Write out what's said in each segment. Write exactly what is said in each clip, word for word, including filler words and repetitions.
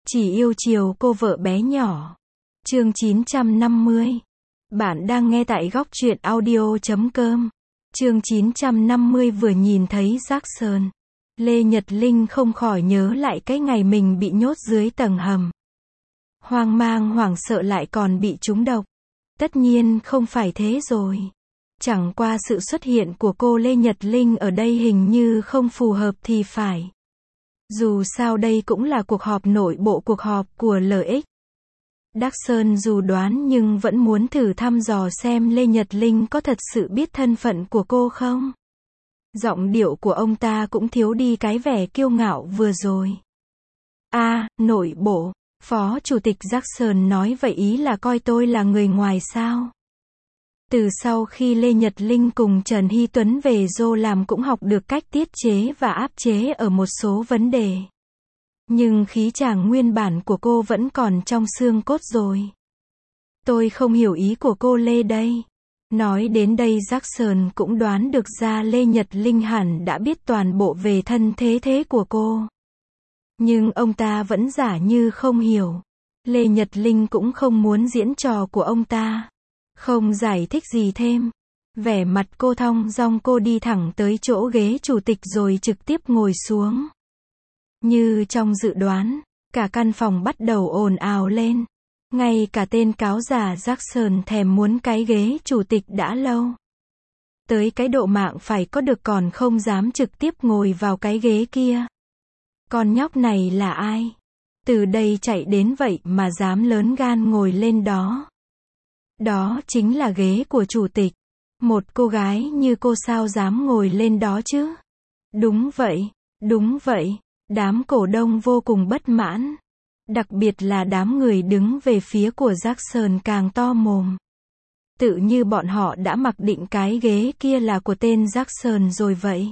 Chỉ yêu chiều cô vợ bé nhỏ. Chương chín trăm năm mươi. Bạn đang nghe tại góc truyện audio chấm com. Chương chín trăm năm mươi vừa nhìn thấy Jackson, Lê Nhật Linh không khỏi nhớ lại cái ngày mình bị nhốt dưới tầng hầm. Hoang mang hoảng sợ lại còn bị trúng độc. Tất nhiên không phải thế rồi. Chẳng qua sự xuất hiện của cô Lê Nhật Linh ở đây hình như không phù hợp thì phải. Dù sao đây cũng là cuộc họp nội bộ, cuộc họp của lờ ích. Đắc Sơn dù đoán nhưng vẫn muốn thử thăm dò xem Lê Nhật Linh có thật sự biết thân phận của cô không. Giọng điệu của ông ta cũng thiếu đi cái vẻ kiêu ngạo vừa rồi. A, à, nội bộ, Phó Chủ tịch Jackson nói vậy ý là coi tôi là người ngoài sao? Từ sau khi Lê Nhật Linh cùng Trần Hy Tuấn về Dô làm cũng học được cách tiết chế và áp chế ở một số vấn đề. Nhưng khí chàng nguyên bản của cô vẫn còn trong xương cốt rồi. Tôi không hiểu ý của cô Lê đây. Nói đến đây Jackson cũng đoán được ra Lê Nhật Linh hẳn đã biết toàn bộ về thân thế thế của cô. Nhưng ông ta vẫn giả như không hiểu. Lê Nhật Linh cũng không muốn diễn trò của ông ta. Không giải thích gì thêm. Vẻ mặt cô thong dong, cô đi thẳng tới chỗ ghế chủ tịch rồi trực tiếp ngồi xuống. Như trong dự đoán, cả căn phòng bắt đầu ồn ào lên. Ngay cả tên cáo già Jackson thèm muốn cái ghế chủ tịch đã lâu. Tới cái độ mạng phải có được còn không dám trực tiếp ngồi vào cái ghế kia. Con nhóc này là ai? Từ đây chạy đến vậy mà dám lớn gan ngồi lên đó. Đó chính là ghế của chủ tịch. Một cô gái như cô sao dám ngồi lên đó chứ? Đúng vậy, đúng vậy. Đám cổ đông vô cùng bất mãn. Đặc biệt là đám người đứng về phía của Jackson càng to mồm. Tự như bọn họ đã mặc định cái ghế kia là của tên Jackson rồi vậy.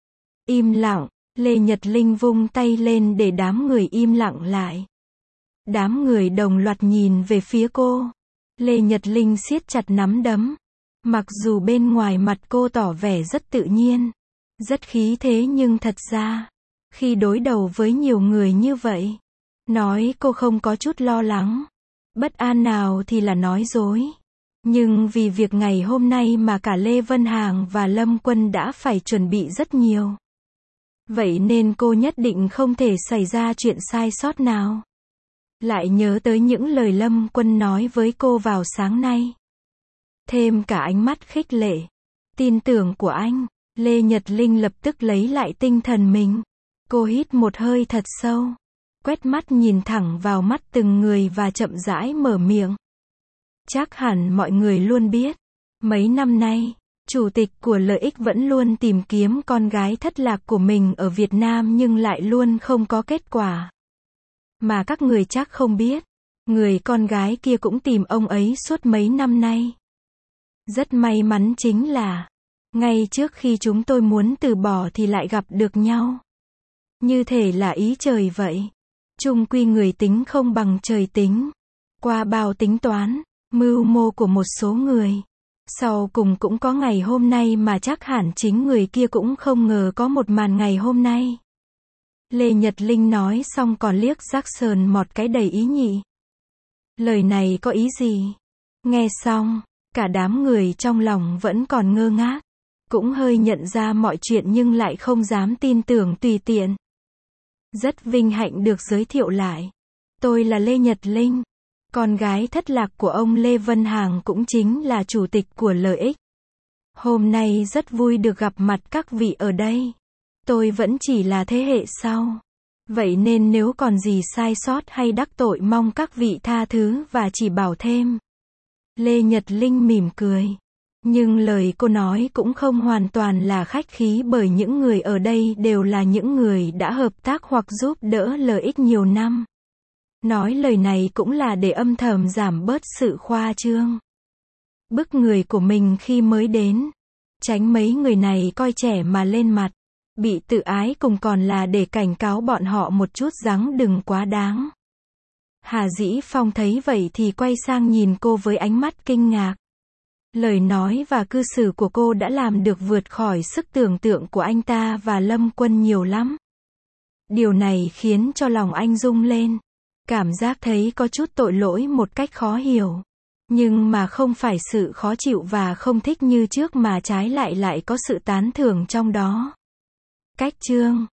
Im lặng, Lê Nhật Linh vung tay lên để đám người im lặng lại. Đám người đồng loạt nhìn về phía cô. Lê Nhật Linh siết chặt nắm đấm. Mặc dù bên ngoài mặt cô tỏ vẻ rất tự nhiên, rất khí thế nhưng thật ra, khi đối đầu với nhiều người như vậy, nói cô không có chút lo lắng, bất an nào thì là nói dối. Nhưng vì việc ngày hôm nay mà cả Lê Vân Hàng và Lâm Quân đã phải chuẩn bị rất nhiều. Vậy nên cô nhất định không thể xảy ra chuyện sai sót nào. Lại nhớ tới những lời Lâm Quân nói với cô vào sáng nay. Thêm cả ánh mắt khích lệ, tin tưởng của anh, Lê Nhật Linh lập tức lấy lại tinh thần mình. Cô hít một hơi thật sâu, quét mắt nhìn thẳng vào mắt từng người và chậm rãi mở miệng. Chắc hẳn mọi người luôn biết, mấy năm nay, chủ tịch của lờ ích vẫn luôn tìm kiếm con gái thất lạc của mình ở Việt Nam nhưng lại luôn không có kết quả. Mà các người chắc không biết, người con gái kia cũng tìm ông ấy suốt mấy năm nay. Rất may mắn chính là, ngay trước khi chúng tôi muốn từ bỏ thì lại gặp được nhau. Như thể là ý trời vậy. Chung quy người tính không bằng trời tính. Qua bao tính toán, mưu mô của một số người, sau cùng cũng có ngày hôm nay mà chắc hẳn chính người kia cũng không ngờ có một màn ngày hôm nay. Lê Nhật Linh nói xong còn liếc Jackson một cái đầy ý nhị. Lời này có ý gì? Nghe xong, cả đám người trong lòng vẫn còn ngơ ngác, cũng hơi nhận ra mọi chuyện nhưng lại không dám tin tưởng tùy tiện. Rất vinh hạnh được giới thiệu lại. Tôi là Lê Nhật Linh, con gái thất lạc của ông Lê Vân Hàng cũng chính là chủ tịch của lờ ích. Hôm nay rất vui được gặp mặt các vị ở đây. Tôi vẫn chỉ là thế hệ sau. Vậy nên nếu còn gì sai sót hay đắc tội mong các vị tha thứ và chỉ bảo thêm. Lê Nhật Linh mỉm cười. Nhưng lời cô nói cũng không hoàn toàn là khách khí bởi những người ở đây đều là những người đã hợp tác hoặc giúp đỡ lờ ích nhiều năm. Nói lời này cũng là để âm thầm giảm bớt sự khoa trương bức người của mình khi mới đến. Tránh mấy người này coi trẻ mà lên mặt, bị tự ái cùng còn là để cảnh cáo bọn họ một chút rằng đừng quá đáng. Hà Dĩ Phong thấy vậy thì quay sang nhìn cô với ánh mắt kinh ngạc. Lời nói và cư xử của cô đã làm được vượt khỏi sức tưởng tượng của anh ta và Lâm Quân nhiều lắm. Điều này khiến cho lòng anh rung lên. Cảm giác thấy có chút tội lỗi một cách khó hiểu. Nhưng mà không phải sự khó chịu và không thích như trước mà trái lại lại có sự tán thưởng trong đó. Cách chương